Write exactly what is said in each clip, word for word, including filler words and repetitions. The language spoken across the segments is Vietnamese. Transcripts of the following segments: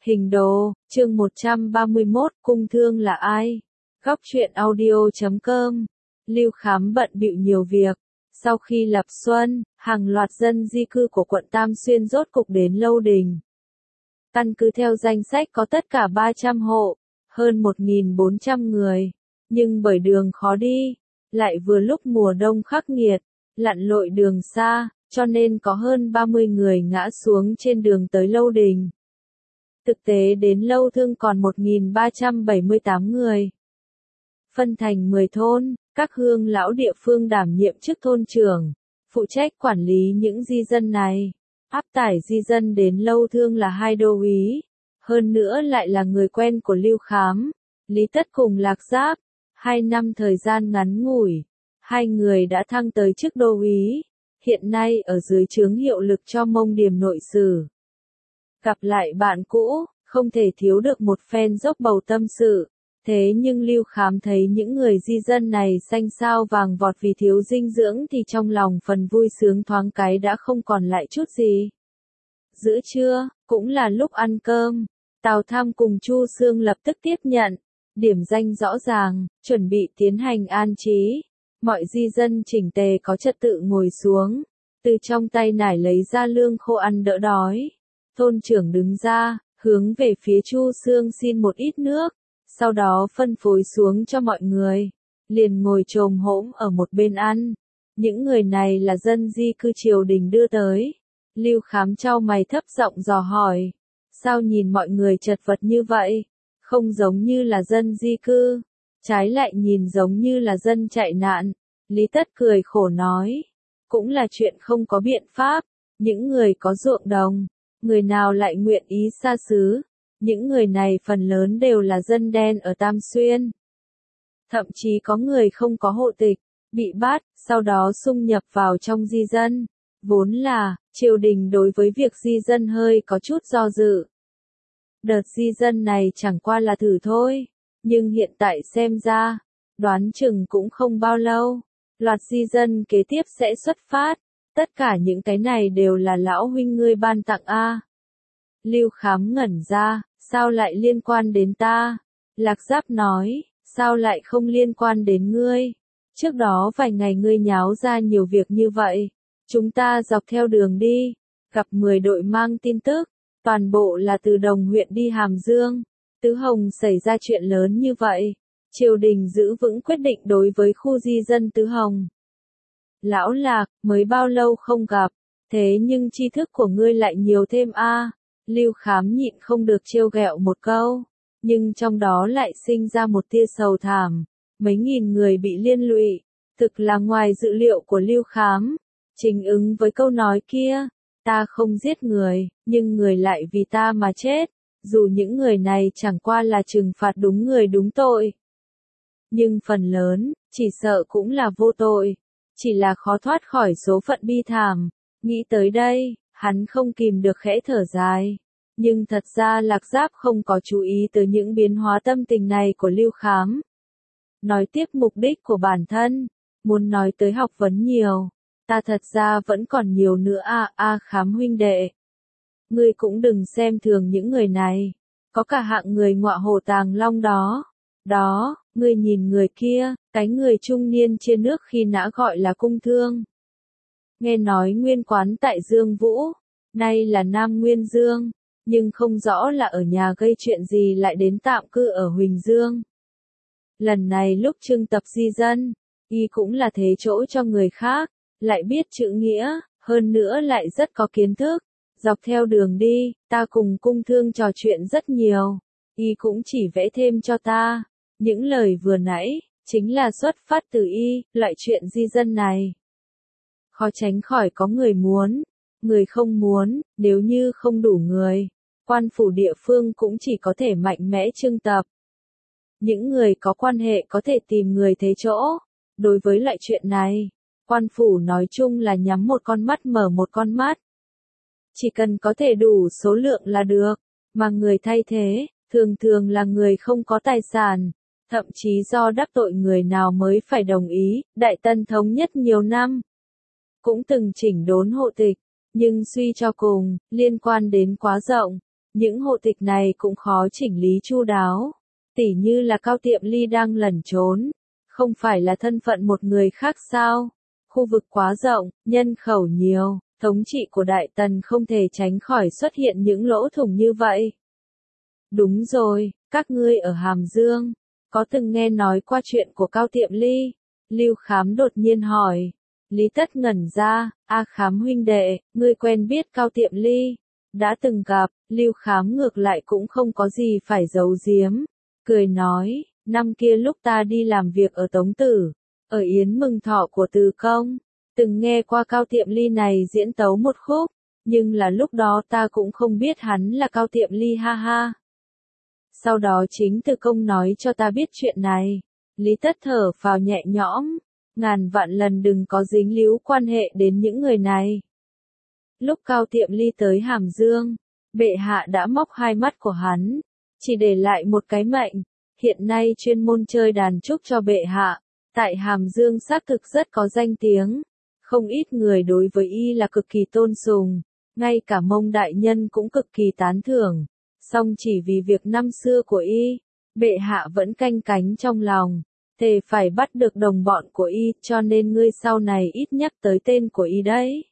Hình đồ, chương một trăm ba mươi mốt, cung thương là ai? Góc truyện audio chấm com. Lưu Khám bận bịu nhiều việc. Sau khi lập xuân, hàng loạt dân di cư của quận Tam Xuyên rốt cục đến Lâu Đình. Căn cứ theo danh sách có tất cả ba trăm hộ, hơn một nghìn bốn trăm người. Nhưng bởi đường khó đi, lại vừa lúc mùa đông khắc nghiệt, lặn lội đường xa, cho nên có hơn ba mươi người ngã xuống trên đường tới Lâu Đình. Thực tế đến Lâu Thương còn một nghìn ba trăm bảy mươi tám người. Phân thành mười thôn, các hương lão địa phương đảm nhiệm chức thôn trưởng, phụ trách quản lý những di dân này. Áp tải di dân đến Lâu Thương là hai đô úy, hơn nữa lại là người quen của Lưu Khám, Lý Tất cùng Lạc Giáp. Hai năm thời gian ngắn ngủi, hai người đã thăng tới chức đô úy, hiện nay ở dưới trướng hiệu lực cho Mông Điềm nội sử. Gặp lại bạn cũ, không thể thiếu được một phen dốc bầu tâm sự. Thế nhưng Lưu Khám thấy những người di dân này xanh xao vàng vọt vì thiếu dinh dưỡng thì trong lòng phần vui sướng thoáng cái đã không còn lại chút gì. Giữa trưa, cũng là lúc ăn cơm, Tào Tham cùng Chu Xương lập tức tiếp nhận, điểm danh rõ ràng, chuẩn bị tiến hành an trí. Mọi di dân chỉnh tề có trật tự ngồi xuống, từ trong tay nải lấy ra lương khô ăn đỡ đói. Thôn trưởng đứng ra, hướng về phía Chu Xương xin một ít nước, sau đó phân phối xuống cho mọi người, liền ngồi chồm hổm ở một bên ăn. Những người này là dân di cư triều đình đưa tới. Lưu Khám chau mày thấp giọng dò hỏi, sao nhìn mọi người chật vật như vậy, không giống như là dân di cư, trái lại nhìn giống như là dân chạy nạn. Lý Tất cười khổ nói, cũng là chuyện không có biện pháp, những người có ruộng đồng, người nào lại nguyện ý xa xứ, những người này phần lớn đều là dân đen ở Tam Xuyên. Thậm chí có người không có hộ tịch, bị bắt, sau đó xung nhập vào trong di dân. Vốn là, triều đình đối với việc di dân hơi có chút do dự. Đợt di dân này chẳng qua là thử thôi, nhưng hiện tại xem ra, đoán chừng cũng không bao lâu, loạt di dân kế tiếp sẽ xuất phát. Tất cả những cái này đều là lão huynh ngươi ban tặng a. Lưu Khám ngẩn ra, sao lại liên quan đến ta? Lạc Giáp nói, sao lại không liên quan đến ngươi? Trước đó vài ngày ngươi nháo ra nhiều việc như vậy, chúng ta dọc theo đường đi, gặp mười đội mang tin tức, toàn bộ là từ Đồng huyện đi Hàm Dương. Tứ Hồng xảy ra chuyện lớn như vậy, triều đình giữ vững quyết định đối với khu di dân Tứ Hồng. Lão Lạc, mới bao lâu không gặp, thế nhưng tri thức của ngươi lại nhiều thêm a. Lưu Khám nhịn không được trêu ghẹo một câu, nhưng trong đó lại sinh ra một tia sầu thảm, mấy nghìn người bị liên lụy, thực là ngoài dự liệu của Lưu Khám. Trình ứng với câu nói kia, ta không giết người, nhưng người lại vì ta mà chết, dù những người này chẳng qua là trừng phạt đúng người đúng tội. Nhưng phần lớn, chỉ sợ cũng là vô tội, chỉ là khó thoát khỏi số phận bi thảm. Nghĩ tới đây, hắn không kìm được khẽ thở dài. Nhưng thật ra Lạc Giáp không có chú ý tới những biến hóa tâm tình này của Lưu Khám. Nói tiếp mục đích của bản thân, muốn nói tới học vấn nhiều, ta thật ra vẫn còn nhiều nữa a a Khám huynh đệ. Ngươi cũng đừng xem thường những người này, có cả hạng người ngọa hổ tàng long đó. Đó, ngươi nhìn người kia, cái người trung niên chia nước khi nã gọi là cung thương. Nghe nói nguyên quán tại Dương Vũ, nay là Nam Nguyên Dương, nhưng không rõ là ở nhà gây chuyện gì lại đến tạm cư ở Huỳnh Dương. Lần này lúc trưng tập di dân, y cũng là thế chỗ cho người khác, lại biết chữ nghĩa, hơn nữa lại rất có kiến thức. Dọc theo đường đi, ta cùng cung thương trò chuyện rất nhiều, y cũng chỉ vẽ thêm cho ta. Những lời vừa nãy, chính là xuất phát từ y, loại chuyện di dân này. Khó tránh khỏi có người muốn, người không muốn, nếu như không đủ người, quan phủ địa phương cũng chỉ có thể mạnh mẽ trưng tập. Những người có quan hệ có thể tìm người thế chỗ. Đối với loại chuyện này, quan phủ nói chung là nhắm một con mắt mở một con mắt. Chỉ cần có thể đủ số lượng là được, mà người thay thế, thường thường là người không có tài sản, thậm chí do đắc tội người nào mới phải đồng ý. Đại Tân thống nhất nhiều năm, cũng từng chỉnh đốn hộ tịch, nhưng suy cho cùng, liên quan đến quá rộng, Những hộ tịch này cũng khó chỉnh lý chu đáo. Tỉ như là Cao Tiệm Ly đang lẩn trốn. Không phải là thân phận một người khác sao? Khu vực quá rộng, nhân khẩu nhiều, thống trị của Đại Tần không thể tránh khỏi xuất hiện những lỗ thủng như vậy. Đúng rồi, các ngươi ở Hàm Dương, có từng nghe nói qua chuyện của Cao Tiệm Ly? Lưu Khám đột nhiên hỏi. Lý Tất ngẩn ra, A Khám huynh đệ, ngươi quen biết Cao Tiệm Ly? Đã từng gặp, Lưu Khám ngược lại cũng không có gì phải giấu giếm. Cười nói, năm kia lúc ta đi làm việc ở Tống Tử, ở yến mừng thọ của Từ Công, từng nghe qua Cao Tiệm Ly này diễn tấu một khúc, nhưng là lúc đó ta cũng không biết hắn là Cao Tiệm Ly ha ha. Sau đó chính Từ Công nói cho ta biết chuyện này. Lý Tất thở phào nhẹ nhõm, ngàn vạn lần đừng có dính líu quan hệ đến những người này. Lúc Cao Tiệm Ly tới Hàm Dương, bệ hạ đã móc hai mắt của hắn, chỉ để lại một cái mệnh. Hiện nay chuyên môn chơi đàn trúc cho bệ hạ, tại Hàm Dương xác thực rất có danh tiếng. Không ít người đối với y là cực kỳ tôn sùng, ngay cả Mông đại nhân cũng cực kỳ tán thưởng. Song chỉ vì việc năm xưa của y, bệ hạ vẫn canh cánh trong lòng, thề phải bắt được đồng bọn của y, cho nên ngươi sau này ít nhắc tới tên của y đấy.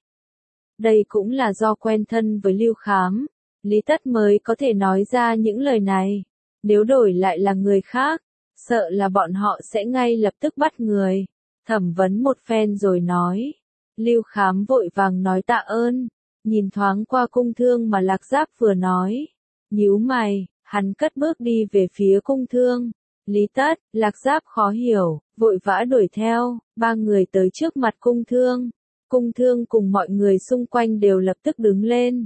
Đây cũng là do quen thân với Lưu Khám, Lý Tất mới có thể nói ra những lời này. Nếu đổi lại là người khác, sợ là bọn họ sẽ ngay lập tức bắt người, thẩm vấn một phen rồi nói. Lưu Khám vội vàng nói tạ ơn, nhìn thoáng qua Cung Thương mà Lạc Giáp vừa nói. Nhíu mày, hắn cất bước đi về phía Cung Thương. Lý Tất, Lạc Giáp khó hiểu, vội vã đuổi theo, ba người tới trước mặt Cung Thương. Cung Thương cùng mọi người xung quanh đều lập tức đứng lên.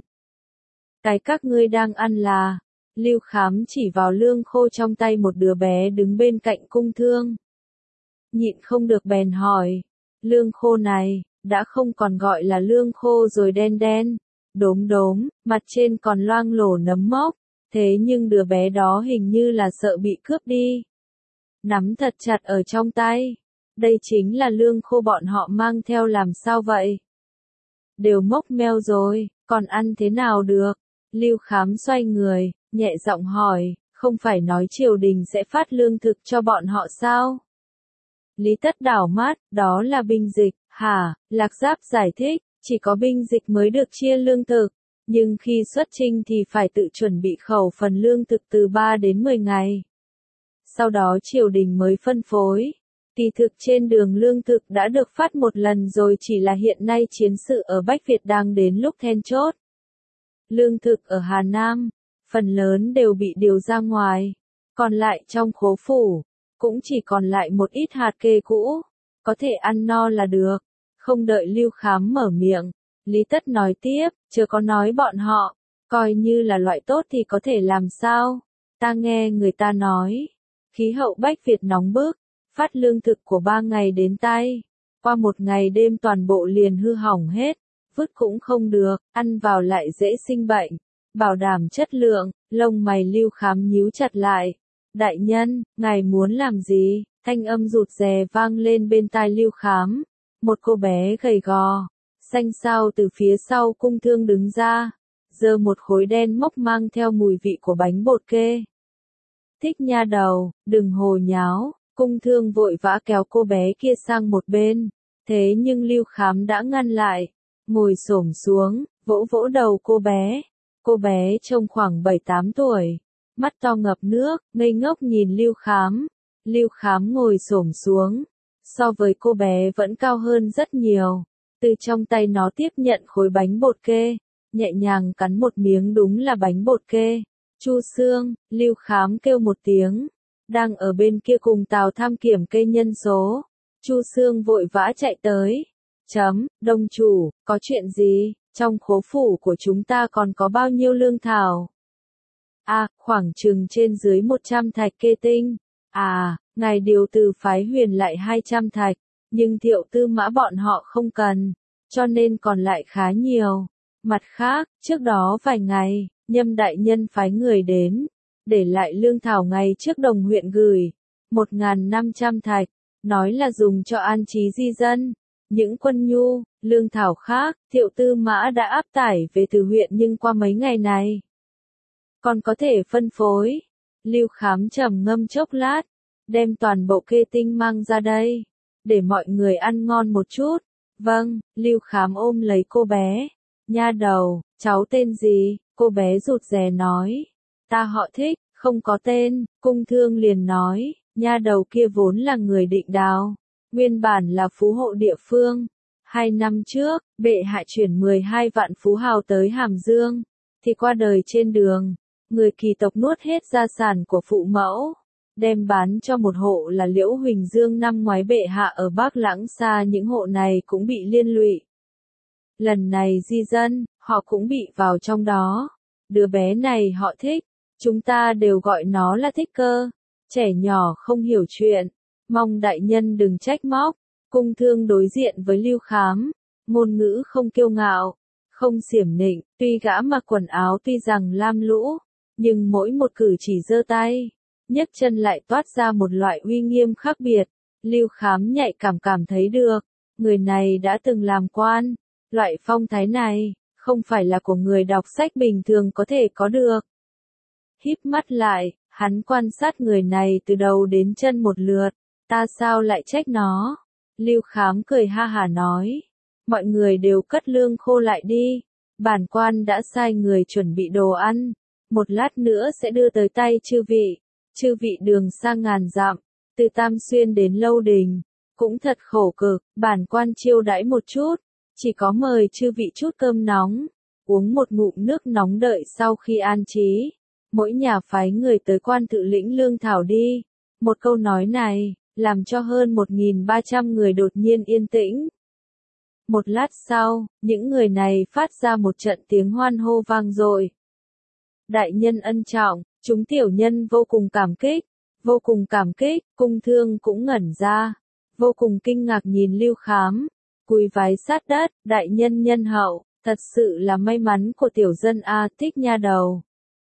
Cái các ngươi đang ăn là... Lưu Khám chỉ vào lương khô trong tay một đứa bé đứng bên cạnh Cung Thương. Nhịn không được bèn hỏi, lương khô này, đã không còn gọi là lương khô rồi đen đen, đốm đốm, mặt trên còn loang lổ nấm mốc, thế nhưng đứa bé đó hình như là sợ bị cướp đi. Nắm thật chặt ở trong tay, đây chính là lương khô bọn họ mang theo làm sao vậy? Đều mốc meo rồi, còn ăn thế nào được? Lưu Khám xoay người, nhẹ giọng hỏi, không phải nói triều đình sẽ phát lương thực cho bọn họ sao? Lý Tất đảo mắt, đó là binh dịch, hả? Lạc Giáp giải thích, chỉ có binh dịch mới được chia lương thực, nhưng khi xuất chinh thì phải tự chuẩn bị khẩu phần lương thực từ ba đến mười ngày. Sau đó triều đình mới phân phối. Kỳ thực trên đường lương thực đã được phát một lần rồi, chỉ là hiện nay chiến sự ở Bách Việt đang đến lúc then chốt. Lương thực ở Hà Nam, phần lớn đều bị điều ra ngoài, còn lại trong khố phủ, cũng chỉ còn lại một ít hạt kê cũ, có thể ăn no là được. Không đợi Lưu Khám mở miệng, Lý Tất nói tiếp, chưa có nói bọn họ, coi như là loại tốt thì có thể làm sao? Ta nghe người ta nói, khí hậu Bách Việt nóng bức, phát lương thực của ba ngày đến tay, qua một ngày đêm toàn bộ liền hư hỏng hết, vứt cũng không được, ăn vào lại dễ sinh bệnh, bảo đảm chất lượng. Lông mày Lưu Khám nhíu chặt lại. Đại nhân, ngài muốn làm gì? Thanh âm rụt rè vang lên bên tai Lưu Khám. Một cô bé gầy gò, xanh xao từ phía sau Cung Thương đứng ra, giơ một khối đen mốc mang theo mùi vị của bánh bột kê. Thích nha đầu, đừng hồ nháo. Cung Thương vội vã kéo cô bé kia sang một bên, thế nhưng Lưu Khám đã ngăn lại, ngồi xổm xuống, vỗ vỗ đầu cô bé. Cô bé trông khoảng bảy tám tuổi, mắt to ngập nước, ngây ngốc nhìn Lưu Khám. Lưu Khám ngồi xổm xuống, so với cô bé vẫn cao hơn rất nhiều. Từ trong tay nó tiếp nhận khối bánh bột kê, nhẹ nhàng cắn một miếng, đúng là bánh bột kê. Chu Xương, Lưu Khám kêu một tiếng, đang ở bên kia cùng Tào Tham kiểm kê nhân số. Chu Xương vội vã chạy tới. Chấm, đông chủ, có chuyện gì? Trong khố phủ của chúng ta còn có bao nhiêu lương thảo? À, khoảng chừng trên dưới một trăm thạch kê tinh. À, ngài điều từ phái Huyền lại hai trăm thạch, nhưng Thiệu Tư Mã bọn họ không cần, cho nên còn lại khá nhiều. Mặt khác, trước đó vài ngày, Nhâm đại nhân phái người đến, để lại lương thảo ngày trước Đồng huyện gửi, một nghìn năm trăm thạch, nói là dùng cho an trí di dân. Những quân nhu, lương thảo khác, Thiệu Tư Mã đã áp tải về từ huyện, nhưng qua mấy ngày này, còn có thể phân phối. Lưu Khám trầm ngâm chốc lát, đem toàn bộ kê tinh mang ra đây, để mọi người ăn ngon một chút. Vâng, Lưu Khám ôm lấy cô bé. Nha đầu, cháu tên gì? Cô bé rụt rè nói. Ta họ Thích, không có tên. Cung Thương liền nói, nha đầu kia vốn là người Định Đào, nguyên bản là phú hộ địa phương. Hai năm trước, bệ hạ chuyển mười hai vạn phú hào tới Hàm Dương, thì qua đời trên đường, người Kỳ tộc nuốt hết gia sản của phụ mẫu, đem bán cho một hộ là Liễu Huỳnh Dương. Năm ngoái bệ hạ ở Bắc Lãng Xa, những hộ này cũng bị liên lụy. Lần này di dân, họ cũng bị vào trong đó. Đứa bé này họ Thích, chúng ta đều gọi nó là Thích Cơ. Trẻ nhỏ không hiểu chuyện, mong đại nhân đừng trách móc. Cung Thương đối diện với Lưu Khám, ngôn ngữ không kiêu ngạo, không xiểm nịnh, tuy gã mặc quần áo tuy rằng lam lũ, nhưng mỗi một cử chỉ giơ tay, nhấc chân lại toát ra một loại uy nghiêm khác biệt. Lưu Khám nhạy cảm cảm thấy được, người này đã từng làm quan, loại phong thái này, không phải là của người đọc sách bình thường có thể có được. Híp mắt lại, hắn quan sát người này từ đầu đến chân một lượt, ta sao lại trách nó? Lưu Khám cười ha hả nói, mọi người đều cất lương khô lại đi, bản quan đã sai người chuẩn bị đồ ăn, một lát nữa sẽ đưa tới tay chư vị. Chư vị đường xa ngàn dặm, từ Tam Xuyên đến Lâu Đình, cũng thật khổ cực, bản quan chiêu đãi một chút, chỉ có mời chư vị chút cơm nóng, uống một ngụm nước nóng đợi sau khi an trí. Mỗi nhà phái người tới quan tự lĩnh lương thảo đi. Một câu nói này, làm cho hơn một nghìn ba trăm người đột nhiên yên tĩnh. Một lát sau, những người này phát ra một trận tiếng hoan hô vang dội. Đại nhân ân trọng, chúng tiểu nhân vô cùng cảm kích, vô cùng cảm kích. Cung Thương cũng ngẩn ra, vô cùng kinh ngạc nhìn Lưu Khám, cúi vái sát đất. Đại nhân nhân hậu, thật sự là may mắn của tiểu dân a. Thích nha đầu.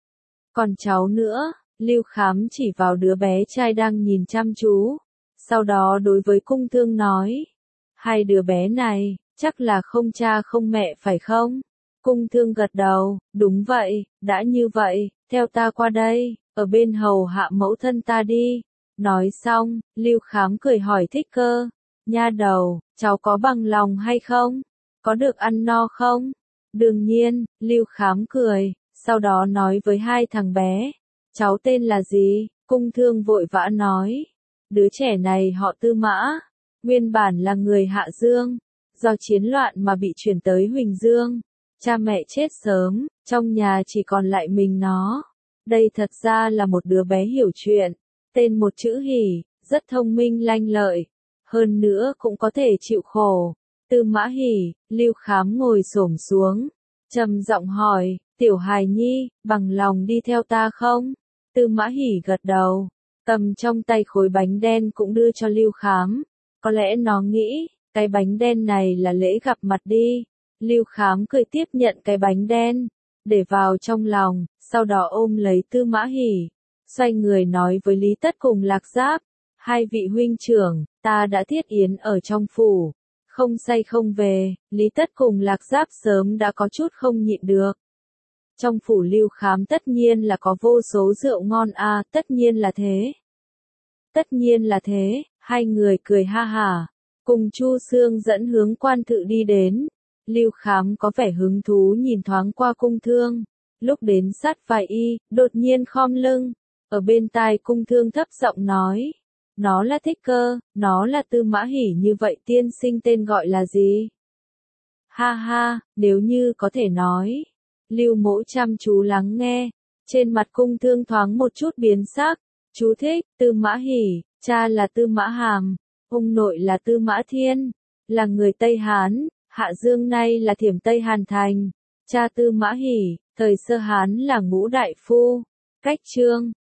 Còn cháu nữa, Lưu Khám chỉ vào đứa bé trai đang nhìn chăm chú, sau đó đối với Cung Thương nói, hai đứa bé này, chắc là không cha không mẹ phải không? Cung Thương gật đầu, đúng vậy, đã như vậy, theo ta qua đây, ở bên hầu hạ mẫu thân ta đi. Nói xong, Lưu Khám cười hỏi Thích Cơ, nha đầu, cháu có bằng lòng hay không? Có được ăn no không? Đương nhiên, Lưu Khám cười, sau đó nói với hai thằng bé, cháu tên là gì? Cung Thương vội vã nói, đứa trẻ này họ Tư Mã, nguyên bản là người Hạ Dương, do chiến loạn mà bị chuyển tới Huỳnh Dương. Cha mẹ chết sớm, trong nhà chỉ còn lại mình nó. Đây thật ra là một đứa bé hiểu chuyện, tên một chữ Hỉ, rất thông minh lanh lợi, hơn nữa cũng có thể chịu khổ. Tư Mã Hỉ. Lưu Khám ngồi xổm xuống, trầm giọng hỏi, tiểu hài nhi, bằng lòng đi theo ta không? Tư Mã Hỉ gật đầu, cầm trong tay khối bánh đen cũng đưa cho Lưu Khám. Có lẽ nó nghĩ, cái bánh đen này là lễ gặp mặt đi. Lưu Khám cười tiếp nhận cái bánh đen, để vào trong lòng, sau đó ôm lấy Tư Mã Hỉ, xoay người nói với Lý Tất cùng Lạc Giáp, hai vị huynh trưởng, ta đã thiết yến ở trong phủ, không say không về. Lý Tất cùng Lạc Giáp sớm đã có chút không nhịn được. Trong phủ Lưu Khám tất nhiên là có vô số rượu ngon a, à, tất nhiên là thế. Tất nhiên là thế, hai người cười ha hả, cùng Chu Xương dẫn hướng quan thự đi đến. Lưu Khám có vẻ hứng thú nhìn thoáng qua Cung Thương, lúc đến sát vai y, đột nhiên khom lưng, ở bên tai Cung Thương thấp giọng nói, nó là Thích Cơ, nó là Tư Mã Hỉ, như vậy tiên sinh tên gọi là gì? Ha ha, nếu như có thể nói. Lưu Mỗ chăm chú lắng nghe, trên mặt Cung Thương thoáng một chút biến sắc. Chú thích, Tư Mã Hỉ, cha là Tư Mã Hàm, ông nội là Tư Mã Thiên, là người Tây Hán. Hạ Dương nay là Thiểm Tây Hàn Thành. Cha Tư Mã Hỉ, thời Sơ Hán là Ngũ Đại Phu. Cách chương